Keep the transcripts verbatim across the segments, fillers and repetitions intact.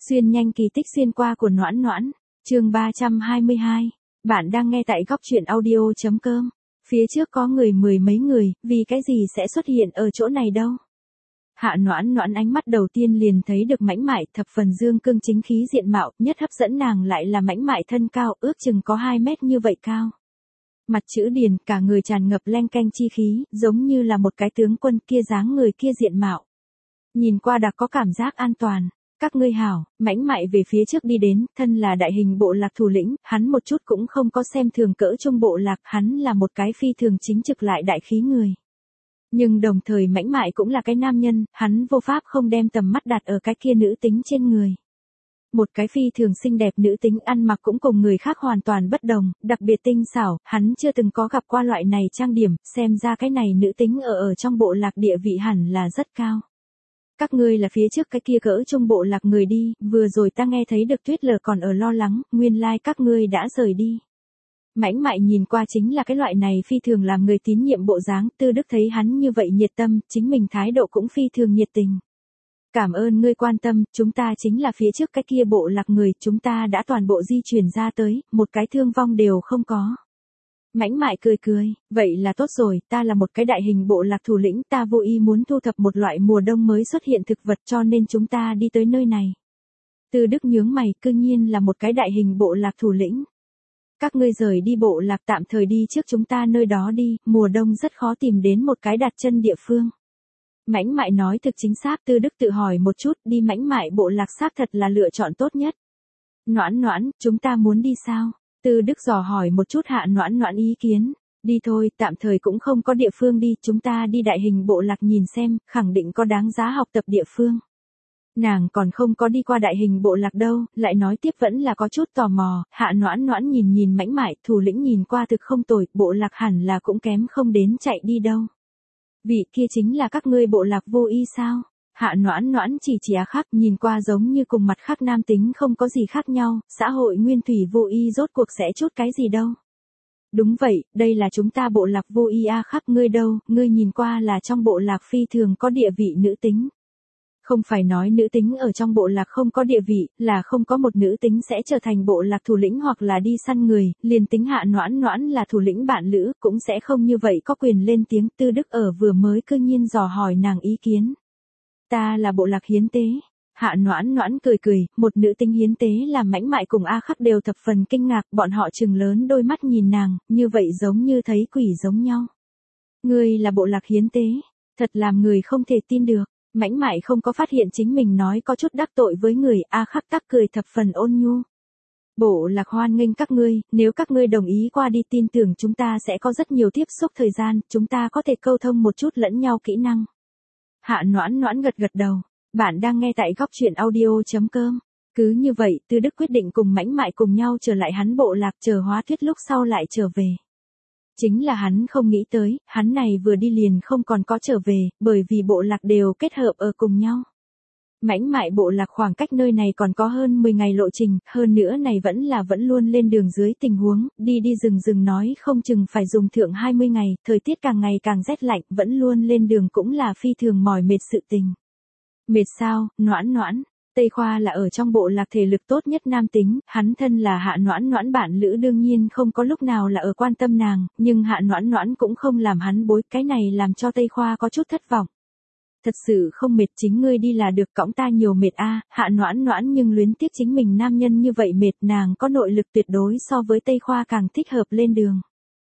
Xuyên nhanh kỳ tích xuyên qua của Noãn Noãn, chương ba trăm hai mươi hai. Bạn đang nghe tại góc truyện audio chấm com. Phía trước có người mười mấy người, vì cái gì sẽ xuất hiện ở chỗ này đâu. Hạ Noãn Noãn ánh mắt đầu tiên liền thấy được mảnh mại thập phần dương cương chính khí diện mạo, nhất hấp dẫn nàng lại là mảnh mại thân cao, ước chừng có hai mét như vậy cao. Mặt chữ điền, cả người tràn ngập leng keng chi khí, giống như là một cái tướng quân, kia dáng người kia diện mạo. Nhìn qua đã có cảm giác an toàn. Các ngươi hảo, mảnh mại về phía trước đi đến, thân là đại hình bộ lạc thủ lĩnh, hắn một chút cũng không có xem thường cỡ trung bộ lạc, hắn là một cái phi thường chính trực lại đại khí người. Nhưng đồng thời mảnh mại cũng là cái nam nhân, hắn vô pháp không đem tầm mắt đặt ở cái kia nữ tính trên người. Một cái phi thường xinh đẹp nữ tính ăn mặc cũng cùng người khác hoàn toàn bất đồng, đặc biệt tinh xảo, hắn chưa từng có gặp qua loại này trang điểm, xem ra cái này nữ tính ở ở trong bộ lạc địa vị hẳn là rất cao. Các ngươi là phía trước cái kia cỡ trung bộ lạc người đi, vừa rồi ta nghe thấy được Tuyết Lở còn ở lo lắng, nguyên lai like các ngươi đã rời đi. Mảnh mại nhìn qua chính là cái loại này phi thường làm người tín nhiệm bộ dáng, Tư Đức thấy hắn như vậy nhiệt tâm, chính mình thái độ cũng phi thường nhiệt tình. Cảm ơn ngươi quan tâm, chúng ta chính là phía trước cái kia bộ lạc người, chúng ta đã toàn bộ di chuyển ra tới, một cái thương vong đều không có. Mảnh mại cười cười, vậy là tốt rồi, ta là một cái đại hình bộ lạc thủ lĩnh, ta vô ý muốn thu thập một loại mùa đông mới xuất hiện thực vật cho nên chúng ta đi tới nơi này. Tư Đức nhướng mày, cư nhiên là một cái đại hình bộ lạc thủ lĩnh. Các ngươi rời đi bộ lạc tạm thời đi trước chúng ta nơi đó đi, mùa đông rất khó tìm đến một cái đặt chân địa phương. Mảnh mại nói thực chính xác, Tư Đức tự hỏi một chút, đi mảnh mại bộ lạc xác thật là lựa chọn tốt nhất. Noãn Noãn, chúng ta muốn đi sao? Tư Đức dò hỏi một chút Hạ Noãn Noãn ý kiến. Đi thôi, tạm thời cũng không có địa phương đi, chúng ta đi đại hình bộ lạc nhìn xem, khẳng định có đáng giá học tập địa phương. Nàng còn không có đi qua đại hình bộ lạc đâu, lại nói tiếp vẫn là có chút tò mò. Hạ Noãn Noãn nhìn nhìn mảnh mại, thủ lĩnh nhìn qua thực không tồi, bộ lạc hẳn là cũng kém không đến chạy đi đâu. Vị kia chính là các ngươi bộ lạc vô y sao? Hạ Noãn Noãn chỉ chỉ á khắc, nhìn qua giống như cùng mặt khác nam tính không có gì khác nhau, xã hội nguyên thủy vô y rốt cuộc sẽ chút cái gì đâu. Đúng vậy, đây là chúng ta bộ lạc vô y a khắc, ngươi đâu, ngươi nhìn qua là trong bộ lạc phi thường có địa vị nữ tính. Không phải nói nữ tính ở trong bộ lạc không có địa vị, là không có một nữ tính sẽ trở thành bộ lạc thủ lĩnh hoặc là đi săn người, liền tính Hạ Noãn Noãn là thủ lĩnh bạn lữ, cũng sẽ không như vậy có quyền lên tiếng. Tư Đức ở vừa mới cư nhiên dò hỏi nàng ý kiến. Ta là bộ lạc hiến tế. Hạ Noãn Noãn cười cười, một nữ tính hiến tế làm mảnh mại cùng A Khắc đều thập phần kinh ngạc, bọn họ trừng lớn đôi mắt nhìn nàng, như vậy giống như thấy quỷ giống nhau. Ngươi là bộ lạc hiến tế, thật làm người không thể tin được. Mảnh mại không có phát hiện chính mình nói có chút đắc tội với người, A Khắc tắc cười thập phần ôn nhu. Bộ lạc hoan nghênh các ngươi, nếu các ngươi đồng ý qua đi tin tưởng chúng ta sẽ có rất nhiều tiếp xúc thời gian, chúng ta có thể câu thông một chút lẫn nhau kỹ năng. Hạ Noãn Noãn gật gật đầu, bạn đang nghe tại góc truyện audio chấm com. Cứ như vậy, Tư Đức quyết định cùng mảnh mại cùng nhau trở lại hắn bộ lạc chờ Hóa Tuyết lúc sau lại trở về. Chính là hắn không nghĩ tới, hắn này vừa đi liền không còn có trở về, bởi vì bộ lạc đều kết hợp ở cùng nhau. Mảnh mại bộ lạc khoảng cách nơi này còn có hơn mười ngày lộ trình, hơn nữa này vẫn là vẫn luôn lên đường dưới tình huống, đi đi rừng rừng nói không chừng phải dùng thượng hai mươi ngày, thời tiết càng ngày càng rét lạnh, vẫn luôn lên đường cũng là phi thường mỏi mệt sự tình. Mệt sao, Noãn Noãn? Tây Khoa là ở trong bộ lạc thể lực tốt nhất nam tính, hắn thân là Hạ Noãn Noãn bạn lữ đương nhiên không có lúc nào là ở quan tâm nàng, nhưng Hạ Noãn Noãn cũng không làm hắn bối, cái này làm cho Tây Khoa có chút thất vọng. Thật sự không mệt, chính ngươi đi là được, cõng ta nhiều mệt a. Hạ Noãn Noãn nhưng luyến tiếc chính mình nam nhân như vậy mệt, nàng có nội lực tuyệt đối so với Tây Khoa càng thích hợp lên đường.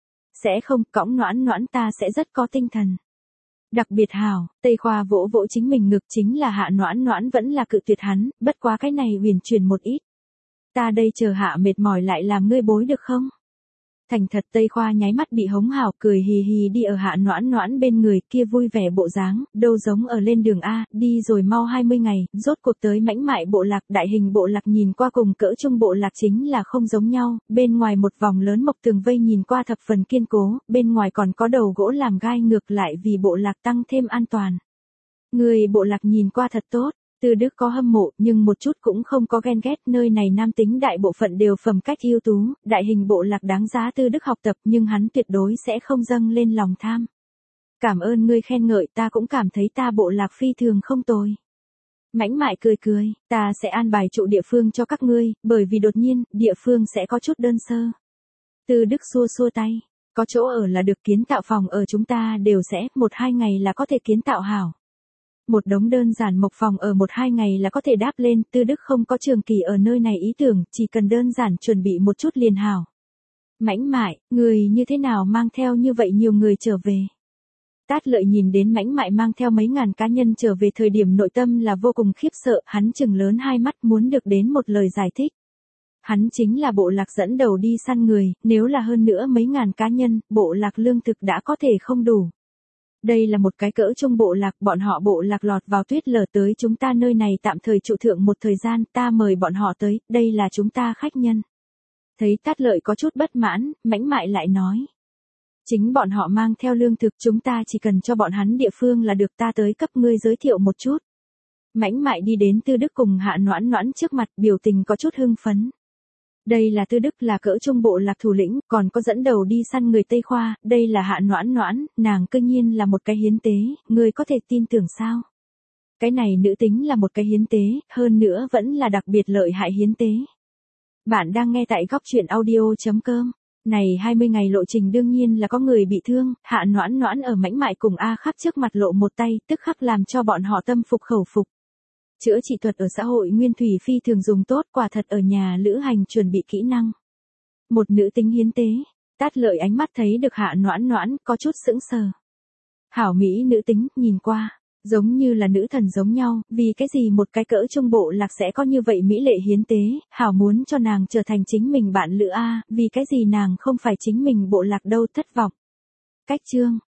Sẽ không, cõng Noãn Noãn ta sẽ rất có tinh thần. Đặc biệt hảo, Tây Khoa vỗ vỗ chính mình ngực, chính là Hạ Noãn Noãn vẫn là cự tuyệt hắn, bất quá cái này huyền chuyển một ít. Ta đây chờ hạ mệt mỏi lại làm ngươi bối được không? Thành thật Tây Khoa nháy mắt bị hống hào, cười hì hì đi ở Hạ Noãn Noãn bên người, kia vui vẻ bộ dáng, đâu giống ở lên đường A, đi rồi mau hai mươi ngày, rốt cuộc tới mảnh mại bộ lạc, đại hình bộ lạc nhìn qua cùng cỡ trung bộ lạc chính là không giống nhau, bên ngoài một vòng lớn mộc tường vây nhìn qua thập phần kiên cố, bên ngoài còn có đầu gỗ làm gai ngược lại vì bộ lạc tăng thêm an toàn. Người bộ lạc nhìn qua thật tốt. Tư Đức có hâm mộ, nhưng một chút cũng không có ghen ghét, nơi này nam tính đại bộ phận đều phẩm cách ưu tú, đại hình bộ lạc đáng giá Tư Đức học tập, nhưng hắn tuyệt đối sẽ không dâng lên lòng tham. Cảm ơn ngươi khen ngợi, ta cũng cảm thấy ta bộ lạc phi thường không tồi. Mãnh Mại cười cười, ta sẽ an bài trụ địa phương cho các ngươi, bởi vì đột nhiên, địa phương sẽ có chút đơn sơ. Tư Đức xua xua tay, có chỗ ở là được, kiến tạo phòng ở chúng ta đều sẽ, một hai ngày là có thể kiến tạo hảo. Một đống đơn giản mộc phòng ở một hai ngày là có thể đáp lên, Tư Đức không có trường kỳ ở nơi này ý tưởng, chỉ cần đơn giản chuẩn bị một chút liền hảo. Mãnh Mại, người như thế nào mang theo như vậy nhiều người trở về? Tát Lợi nhìn đến Mãnh Mại mang theo mấy ngàn cá nhân trở về thời điểm nội tâm là vô cùng khiếp sợ, hắn trừng lớn hai mắt muốn được đến một lời giải thích. Hắn chính là bộ lạc dẫn đầu đi săn người, nếu là hơn nữa mấy ngàn cá nhân, bộ lạc lương thực đã có thể không đủ. Đây là một cái cỡ trung bộ lạc, bọn họ bộ lạc lọt vào tuyết lở tới chúng ta nơi này tạm thời trụ thượng một thời gian, ta mời bọn họ tới, đây là chúng ta khách nhân. Thấy Tát Lợi có chút bất mãn, Mãnh Mại lại nói. Chính bọn họ mang theo lương thực, chúng ta chỉ cần cho bọn hắn địa phương là được, ta tới cấp ngươi giới thiệu một chút. Mãnh Mại đi đến Tư Đức cùng Hạ Noãn Noãn trước mặt, biểu tình có chút hưng phấn. Đây là Tư Đức, là cỡ trung bộ lạc thủ lĩnh, còn có dẫn đầu đi săn người Tây Khoa, đây là Hạ Noãn Noãn, nàng cư nhiên là một cái hiến tế, ngươi có thể tin tưởng sao? Cái này nữ tính là một cái hiến tế, hơn nữa vẫn là đặc biệt lợi hại hiến tế. Bạn đang nghe tại góc truyện audio chấm com. Này hai mươi ngày lộ trình đương nhiên là có người bị thương, Hạ Noãn Noãn ở Mãnh Mại cùng A Khắc trước mặt lộ một tay, tức khắc làm cho bọn họ tâm phục khẩu phục. Chữa trị thuật ở xã hội nguyên thủy phi thường dùng tốt, quả thật ở nhà lữ hành chuẩn bị kỹ năng. Một nữ tính hiến tế, Tát Lợi ánh mắt thấy được Hạ Noãn Noãn, có chút sững sờ. Hảo mỹ nữ tính, nhìn qua, giống như là nữ thần giống nhau, vì cái gì một cái cỡ trung bộ lạc sẽ có như vậy mỹ lệ hiến tế, Hảo muốn cho nàng trở thành chính mình bạn lữ a, vì cái gì nàng không phải chính mình bộ lạc đâu, thất vọng. Cách chương